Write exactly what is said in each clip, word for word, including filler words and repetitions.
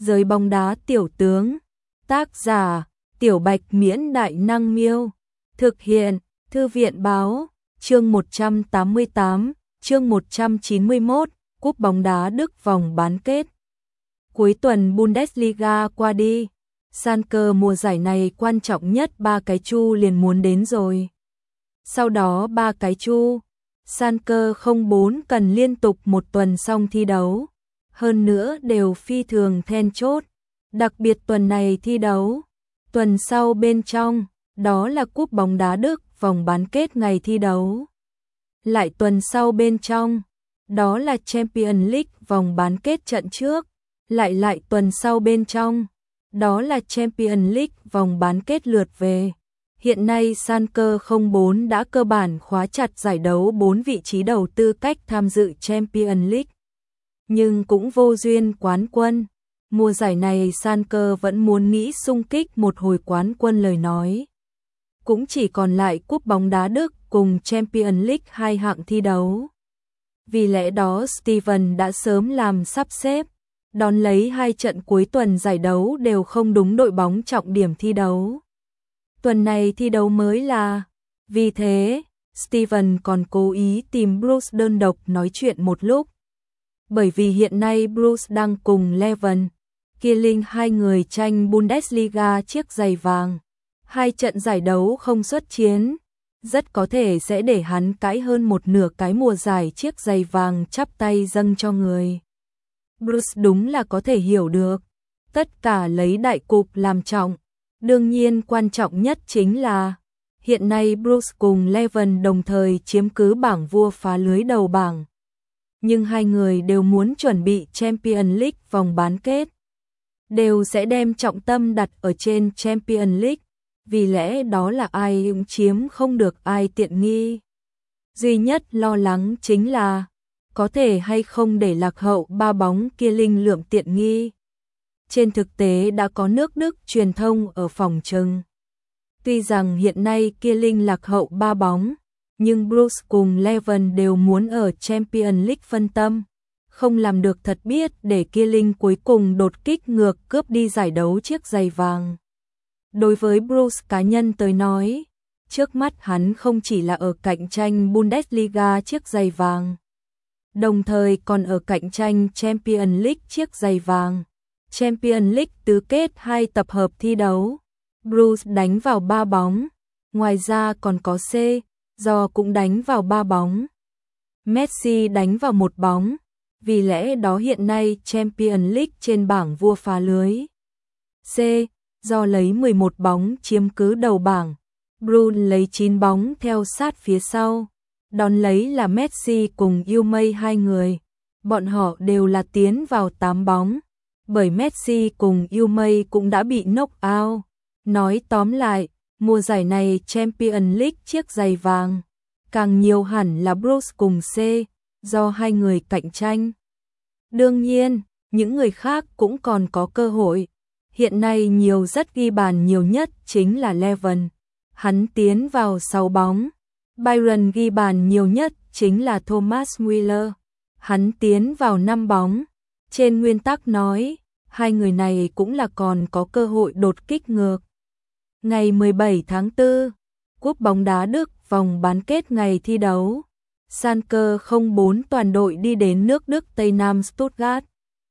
Giới bóng đá tiểu tướng. Tác giả: Tiểu Bạch Miễn Đại Năng Miêu. Thực hiện: Thư viện Báo. Chương một trăm tám mươi tám, chương một trăm chín mươi mốt, Cúp bóng đá Đức vòng bán kết. Cuối tuần Bundesliga qua đi, Schalke mùa giải này quan trọng nhất ba cái chu liền muốn đến rồi. Sau đó ba cái chu, Schalke không bốn cần liên tục một tuần xong thi đấu, hơn nữa đều phi thường then chốt, đặc biệt tuần này thi đấu, tuần sau bên trong, đó là Cúp bóng đá Đức vòng bán kết ngày thi đấu. Lại tuần sau bên trong, đó là Champions League vòng bán kết trận trước, lại lại tuần sau bên trong, đó là Champions League vòng bán kết lượt về. Hiện nay Schalke không bốn đã cơ bản khóa chặt giải đấu bốn vị trí đầu tư cách tham dự Champions League. Nhưng cũng vô duyên quán quân. Mùa giải này Schalke vẫn muốn nghĩ xung kích một hồi quán quân lời nói. Cũng chỉ còn lại Cúp bóng đá Đức cùng Champions League hai hạng thi đấu. Vì lẽ đó Steven đã sớm làm sắp xếp, đón lấy hai trận cuối tuần giải đấu đều không đúng đội bóng trọng điểm thi đấu. Tuần này thi đấu mới là, vì thế, Steven còn cố ý tìm Bruce đơn độc nói chuyện một lúc. Bởi vì hiện nay Bruce đang cùng Leven, Killing hai người tranh Bundesliga chiếc giày vàng. Hai trận giải đấu không xuất chiến, rất có thể sẽ để hắn cãi hơn một nửa cái mùa giải chiếc giày vàng chắp tay dâng cho người. Bruce đúng là có thể hiểu được, tất cả lấy đại cục làm trọng. Đương nhiên quan trọng nhất chính là, hiện nay Bruce cùng Leven đồng thời chiếm cứ bảng vua phá lưới đầu bảng. Nhưng hai người đều muốn chuẩn bị Champions League vòng bán kết. Đều sẽ đem trọng tâm đặt ở trên Champions League, vì lẽ đó là ai cũng chiếm không được ai tiện nghi. Duy nhất lo lắng chính là, có thể hay không để lạc hậu ba bóng kia linh lượm tiện nghi. Trên thực tế đã có nước Đức truyền thông ở phòng trừng. Tuy rằng hiện nay kia linh lạc hậu ba bóng, nhưng Bruce cùng Leven đều muốn ở Champions League phân tâm. Không làm được thật biết để kia linh cuối cùng đột kích ngược cướp đi giải đấu chiếc giày vàng. Đối với Bruce cá nhân tới nói, trước mắt hắn không chỉ là ở cạnh tranh Bundesliga chiếc giày vàng, đồng thời còn ở cạnh tranh Champions League chiếc giày vàng. Champions League tứ kết hai tập hợp thi đấu, Bruce đánh vào ba bóng, ngoài ra còn có C, do cũng đánh vào ba bóng. Messi đánh vào một bóng, vì lẽ đó hiện nay Champions League trên bảng vua phá lưới. C, do lấy mười một bóng chiếm cứ đầu bảng, Bruce lấy chín bóng theo sát phía sau, đón lấy là Messi cùng Umay hai người, bọn họ đều là tiến vào tám bóng, bởi Messi cùng Umay cũng đã bị knock out. Nói tóm lại, mùa giải này Champions League chiếc giày vàng, càng nhiều hẳn là Bruce cùng C, do hai người cạnh tranh. Đương nhiên, những người khác cũng còn có cơ hội. Hiện nay nhiều rất ghi bàn nhiều nhất chính là Leven, hắn tiến vào sáu bóng. Bayern ghi bàn nhiều nhất chính là Thomas Müller, hắn tiến vào năm bóng. Trên nguyên tắc nói, hai người này cũng là còn có cơ hội đột kích ngược. Ngày mười bảy tháng tư, Cúp bóng đá Đức vòng bán kết ngày thi đấu, Schalke không bốn toàn đội đi đến nước Đức Tây Nam Stuttgart,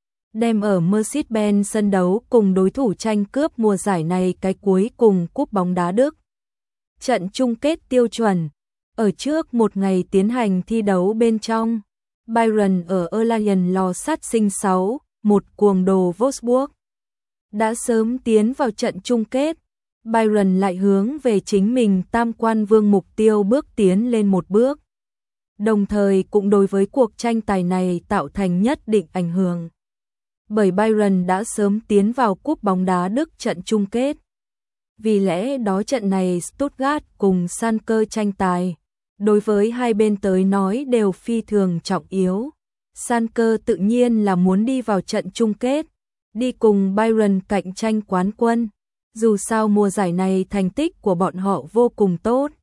đem ở Mercedes-Benz sân đấu cùng đối thủ tranh cướp mùa giải này cái cuối cùng Cúp bóng đá Đức. Trận chung kết tiêu chuẩn, ở trước một ngày tiến hành thi đấu bên trong, Bayern ở Erlangen lò sát sinh sáu một cuồng đồ Wolfsburg. Đã sớm tiến vào trận chung kết, Bayern lại hướng về chính mình tam quan vương mục tiêu bước tiến lên một bước. Đồng thời cũng đối với cuộc tranh tài này tạo thành nhất định ảnh hưởng. Bởi Bayern đã sớm tiến vào Cúp bóng đá Đức trận chung kết. Vì lẽ đó trận này Stuttgart cùng Schalke tranh tài, đối với hai bên tới nói đều phi thường trọng yếu. Schalke tự nhiên là muốn đi vào trận chung kết, đi cùng Bayern cạnh tranh quán quân. Dù sao mùa giải này thành tích của bọn họ vô cùng tốt.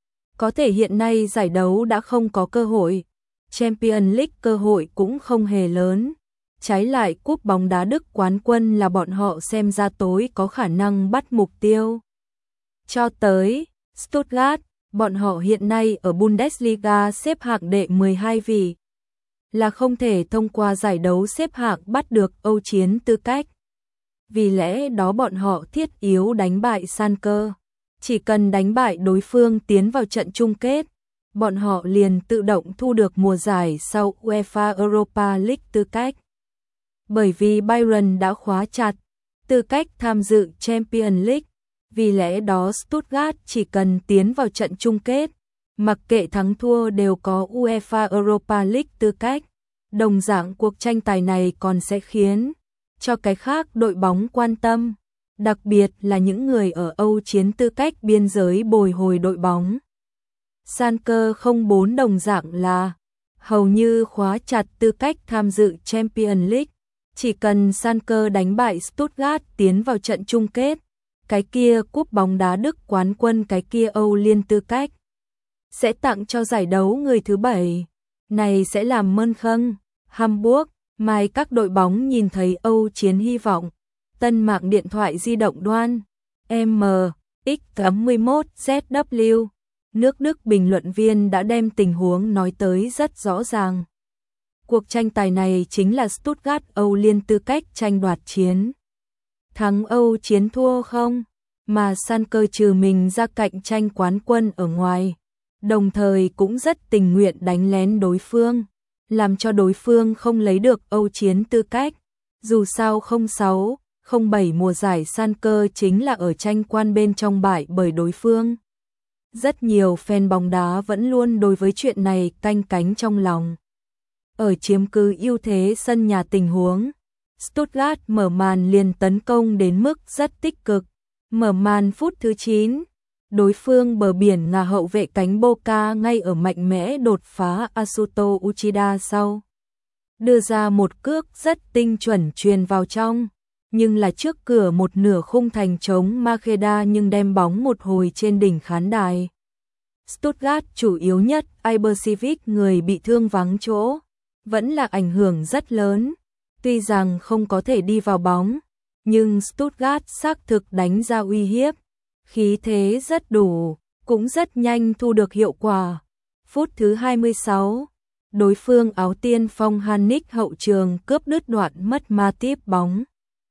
Có thể hiện nay giải đấu đã không có cơ hội, Champions League cơ hội cũng không hề lớn. Trái lại cúp bóng đá Đức quán quân là bọn họ xem ra tối có khả năng bắt mục tiêu. Cho tới Stuttgart, bọn họ hiện nay ở Bundesliga xếp hạng đệ mười hai vị, là không thể thông qua giải đấu xếp hạng bắt được Âu chiến tư cách. Vì lẽ đó bọn họ thiết yếu đánh bại Schalke. Chỉ cần đánh bại đối phương tiến vào trận chung kết, bọn họ liền tự động thu được mùa giải sau UEFA Europa League tư cách. Bởi vì Bayern đã khóa chặt tư cách tham dự Champions League, vì lẽ đó Stuttgart chỉ cần tiến vào trận chung kết, mặc kệ thắng thua đều có UEFA Europa League tư cách. Đồng dạng cuộc tranh tài này còn sẽ khiến cho cái khác đội bóng quan tâm, đặc biệt là những người ở Âu chiến tư cách biên giới bồi hồi đội bóng. Schalke không bốn đồng dạng là hầu như khóa chặt tư cách tham dự Champions League. Chỉ cần Schalke đánh bại Stuttgart tiến vào trận chung kết, cái kia cúp bóng đá Đức quán quân, cái kia Âu Liên tư cách sẽ tặng cho giải đấu người thứ bảy. Này sẽ làm Mönchen, Hamburg, mai các đội bóng nhìn thấy Âu chiến hy vọng. Tân mạng điện thoại di động đoan M X tám mươi mốt Z W. Nước Đức bình luận viên đã đem tình huống nói tới rất rõ ràng. Cuộc tranh tài này chính là Stuttgart Âu Liên tư cách tranh đoạt chiến. Thắng Âu chiến thua không, mà Schalke trừ mình ra cạnh tranh quán quân ở ngoài, đồng thời cũng rất tình nguyện đánh lén đối phương, làm cho đối phương không lấy được Âu chiến tư cách. Dù sao không sáu, không bảy mùa giải Schalke chính là ở tranh quan bên trong bại bởi đối phương. Rất nhiều fan bóng đá vẫn luôn đối với chuyện này canh cánh trong lòng. Ở chiếm cứ ưu thế sân nhà tình huống, Stuttgart mở màn liền tấn công đến mức rất tích cực. Mở màn phút thứ chín, đối phương bờ biển ngả hậu vệ cánh Boca ngay ở mạnh mẽ đột phá Asuto Uchida sau. Đưa ra một cước rất tinh chuẩn truyền vào trong, nhưng là trước cửa một nửa khung thành trống Makeda nhưng đem bóng một hồi trên đỉnh khán đài. Stuttgart chủ yếu nhất Ibercivic người bị thương vắng chỗ, vẫn là ảnh hưởng rất lớn. Tuy rằng không có thể đi vào bóng, nhưng Stuttgart xác thực đánh ra uy hiếp, khí thế rất đủ, cũng rất nhanh thu được hiệu quả. Phút thứ hai mươi sáu, đối phương áo tiên phong Hannik hậu trường cướp đứt đoạn mất ma tiếp bóng.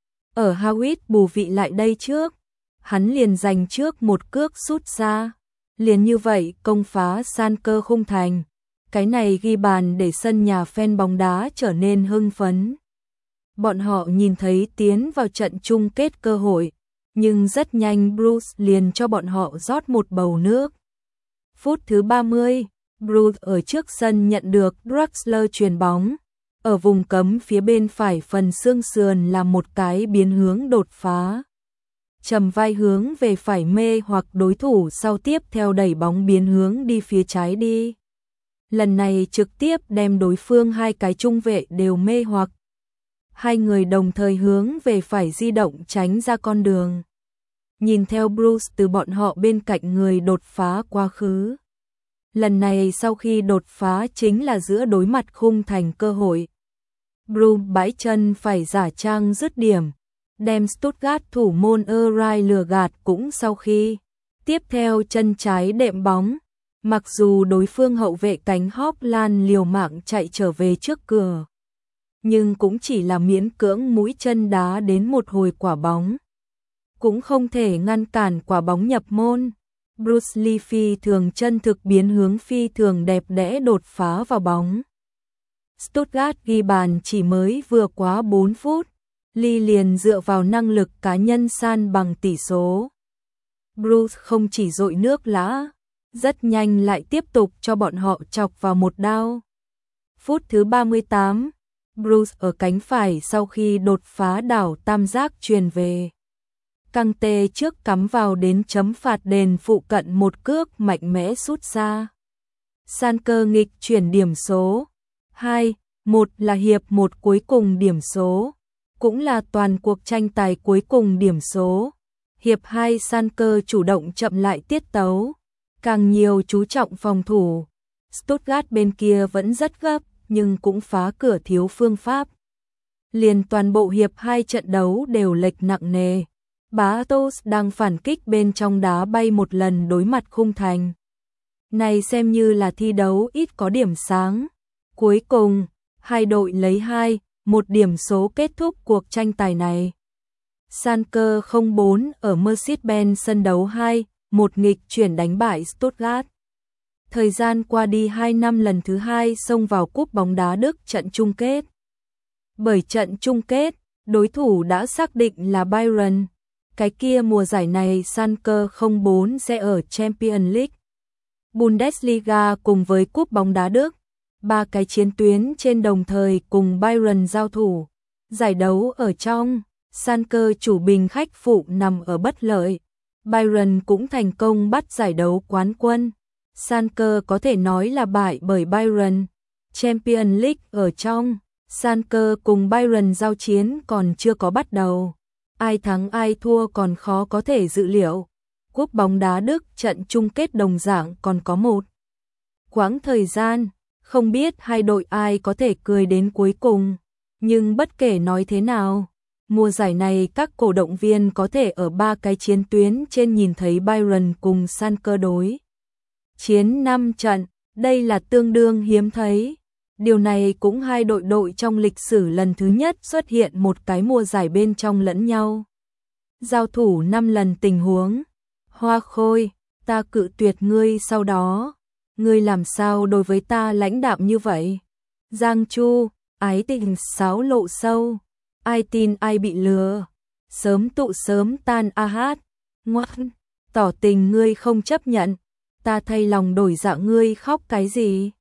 Ở Hawit bù vị lại đây trước, hắn liền giành trước một cước sút ra, liền như vậy công phá Schalke khung thành. Cái này ghi bàn để sân nhà fan bóng đá trở nên hưng phấn. Bọn họ nhìn thấy tiến vào trận chung kết cơ hội, nhưng rất nhanh Bruce liền cho bọn họ rót một bầu nước. Phút thứ ba mươi, Bruce ở trước sân nhận được Draxler chuyền bóng, ở vùng cấm phía bên phải phần xương sườn làm một cái biến hướng đột phá. Trầm vai hướng về phải mê hoặc đối thủ, sau tiếp theo đẩy bóng biến hướng đi phía trái đi. Lần này trực tiếp đem đối phương hai cái trung vệ đều mê hoặc. Hai người đồng thời hướng về phải di động tránh ra con đường. Nhìn theo Bruce từ bọn họ bên cạnh người đột phá quá khứ. Lần này sau khi đột phá chính là giữa đối mặt khung thành cơ hội. Bruce bãi chân phải giả trang dứt điểm, đem Stuttgart thủ môn Erai lừa gạt cũng sau khi. Tiếp theo chân trái đệm bóng. Mặc dù đối phương hậu vệ cánh Hopland liều mạng chạy trở về trước cửa, nhưng cũng chỉ là miễn cưỡng mũi chân đá đến một hồi quả bóng. Cũng không thể ngăn cản quả bóng nhập môn. Bruce Lee phi thường chân thực biến hướng phi thường đẹp đẽ đột phá vào bóng. Stuttgart ghi bàn chỉ mới vừa quá bốn phút. Lee liền dựa vào năng lực cá nhân san bằng tỷ số. Bruce không chỉ dội nước lã, rất nhanh lại tiếp tục cho bọn họ chọc vào một đao. Phút thứ ba mươi tám, Bruce ở cánh phải sau khi đột phá đảo tam giác truyền về. Căng tê trước cắm vào đến chấm phạt đền phụ cận một cước mạnh mẽ sút ra. Schalke nghịch chuyển điểm số. hai một là hiệp một cuối cùng điểm số, cũng là toàn cuộc tranh tài cuối cùng điểm số. Hiệp hai Schalke chủ động chậm lại tiết tấu, càng nhiều chú trọng phòng thủ. Stuttgart bên kia vẫn rất gấp, nhưng cũng phá cửa thiếu phương pháp. liền toàn bộ hiệp hai trận đấu đều lệch nặng nề. Bartos đang phản kích bên trong đá bay một lần đối mặt khung thành. Này xem như là thi đấu ít có điểm sáng. Cuối cùng, hai đội lấy hai, một điểm số kết thúc cuộc tranh tài này. Schalke không bốn ở Mercedes-Benz sân đấu hai, một nghịch chuyển đánh bại Stuttgart. Thời gian qua đi hai năm lần thứ hai xông vào cúp bóng đá Đức trận chung kết. Bởi trận chung kết, đối thủ đã xác định là Bayern. Cái kia mùa giải này Schalke không bốn sẽ ở Champions League, Bundesliga cùng với cúp bóng đá Đức. Ba cái chiến tuyến trên đồng thời cùng Bayern giao thủ. Giải đấu ở trong, Schalke chủ bình khách phụ nằm ở bất lợi. Bayern cũng thành công bắt giải đấu quán quân. Schalke có thể nói là bại bởi Bayern. Champions League ở trong, Schalke cùng Bayern giao chiến còn chưa có bắt đầu. Ai thắng ai thua còn khó có thể dự liệu. Cúp bóng đá Đức trận chung kết đồng dạng còn có một quãng thời gian, không biết hai đội ai có thể cười đến cuối cùng. Nhưng bất kể nói thế nào, mùa giải này các cổ động viên có thể ở ba cái chiến tuyến trên nhìn thấy Bayern cùng Schalke đối chiến năm trận, đây là tương đương hiếm thấy. Điều này cũng hai đội đội trong lịch sử lần thứ nhất xuất hiện một cái mùa giải bên trong lẫn nhau. Giao thủ năm lần tình huống. Hoa Khôi, ta cự tuyệt ngươi sau đó. Ngươi làm sao đối với ta lãnh đạm như vậy? Giang Chu, ái tình sáo lộ sâu. Ai tin ai bị lừa. Sớm tụ sớm tan a hát. Ngoan, tỏ tình ngươi không chấp nhận. Ta thay lòng đổi dạ ngươi khóc cái gì?